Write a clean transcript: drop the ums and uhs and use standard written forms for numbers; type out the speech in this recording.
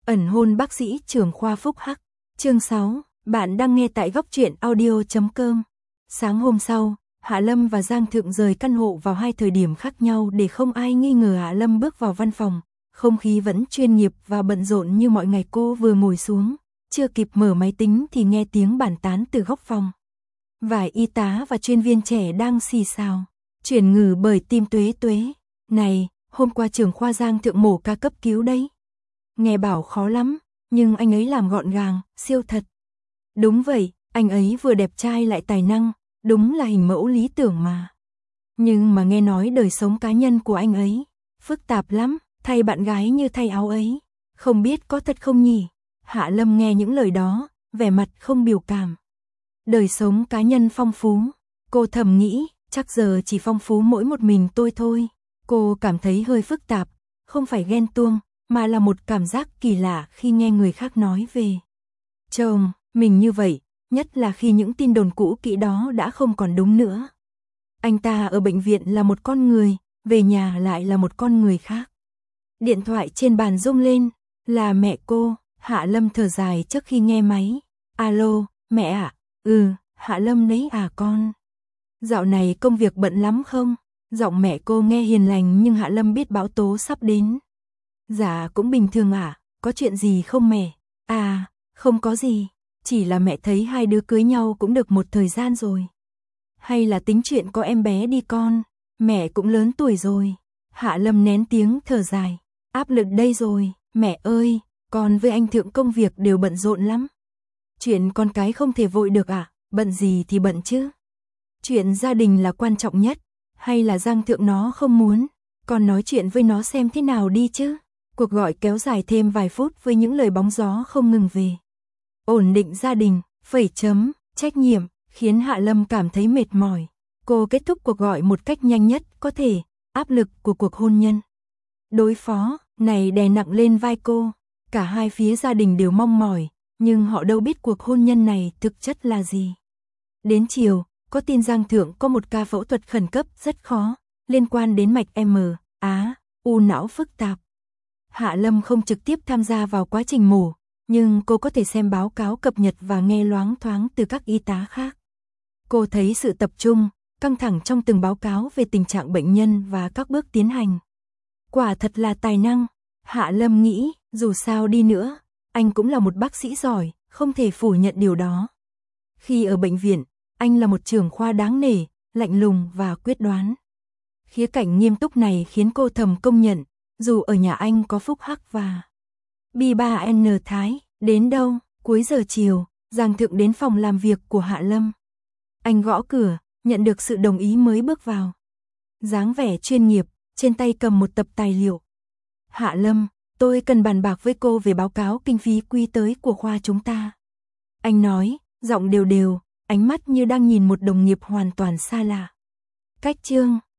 Ẩn hôn bác sĩ trưởng khoa phúc hắc. Chương 6, bạn đang nghe tại góc truyện audio.com. Sáng hôm sau, Hạ Lâm và Giang Thượng rời căn hộ vào hai thời điểm khác nhau để không ai nghi ngờ Hạ Lâm bước vào văn phòng. Không khí vẫn chuyên nghiệp và bận rộn như mọi ngày. Cô vừa ngồi xuống, chưa kịp mở máy tính thì nghe tiếng bàn tán từ góc phòng. Vài y tá và chuyên viên trẻ đang xì xào, chuyển ngừ bởi Tim Tuế Tuế. Này, hôm qua trưởng khoa Giang Thượng mổ ca cấp cứu đấy. Nghe bảo khó lắm, nhưng anh ấy làm gọn gàng, siêu thật. Đúng vậy, anh ấy vừa đẹp trai lại tài năng, đúng là hình mẫu lý tưởng mà. Nhưng mà nghe nói đời sống cá nhân của anh ấy phức tạp lắm, thay bạn gái như thay áo ấy. Không biết có thật không nhỉ? Hạ Lâm nghe những lời đó, vẻ mặt không biểu cảm. Đời sống cá nhân phong phú, cô thầm nghĩ, chắc giờ chỉ phong phú mỗi một mình tôi thôi. Cô cảm thấy hơi phức tạp, không phải ghen tuông, mà là một cảm giác kỳ lạ khi nghe người khác nói về chồng mình như vậy, nhất là khi những tin đồn cũ kỹ đó đã không còn đúng nữa. Anh ta ở bệnh viện là một con người, về nhà lại là một con người khác. Điện thoại trên bàn rung lên, là mẹ cô. Hạ Lâm thở dài trước khi nghe máy. Alo, mẹ ạ. Hạ Lâm đấy à con. Dạo này công việc bận lắm không? Giọng mẹ cô nghe hiền lành nhưng Hạ Lâm biết bão tố sắp đến. Dạ cũng bình thường ạ, có chuyện gì không mẹ? À, không có gì, chỉ là mẹ thấy hai đứa cưới nhau cũng được một thời gian rồi. Hay là tính chuyện có em bé đi con, mẹ cũng lớn tuổi rồi. Hạ Lâm nén tiếng thở dài, áp lực đây rồi, mẹ ơi, con với anh Thượng công việc đều bận rộn lắm. Chuyện con cái không thể vội được ạ, bận gì thì bận chứ. Chuyện gia đình là quan trọng nhất, hay là Giang Thượng nó không muốn, con nói chuyện với nó xem thế nào đi chứ. Cuộc gọi kéo dài thêm vài phút với những lời bóng gió không ngừng về. Ổn định gia đình, trách nhiệm, khiến Hạ Lâm cảm thấy mệt mỏi. Cô kết thúc cuộc gọi một cách nhanh nhất có thể, áp lực của cuộc hôn nhân. Đối phó, này đè nặng lên vai cô. Cả hai phía gia đình đều mong mỏi, nhưng họ đâu biết cuộc hôn nhân này thực chất là gì. Đến chiều, có tin Giang Thượng có một ca phẫu thuật khẩn cấp rất khó, liên quan đến mạch u não phức tạp. Hạ Lâm không trực tiếp tham gia vào quá trình mổ, nhưng cô có thể xem báo cáo cập nhật và nghe loáng thoáng từ các y tá khác. Cô thấy sự tập trung, căng thẳng trong từng báo cáo về tình trạng bệnh nhân và các bước tiến hành. Quả thật là tài năng, Hạ Lâm nghĩ, dù sao đi nữa, anh cũng là một bác sĩ giỏi, không thể phủ nhận điều đó. Khi ở bệnh viện, anh là một trưởng khoa đáng nể, lạnh lùng và quyết đoán. Khía cạnh nghiêm túc này khiến cô thầm công nhận, dù ở nhà anh có Phúc Hắc và B3N Thái, đến đâu, cuối giờ chiều, Giang Thượng đến phòng làm việc của Hạ Lâm. Anh gõ cửa, nhận được sự đồng ý mới bước vào. Dáng vẻ chuyên nghiệp, trên tay cầm một tập tài liệu. Hạ Lâm, tôi cần bàn bạc với cô về báo cáo kinh phí quy tới của khoa chúng ta. Anh nói, giọng đều đều, ánh mắt như đang nhìn một đồng nghiệp hoàn toàn xa lạ. Cách chương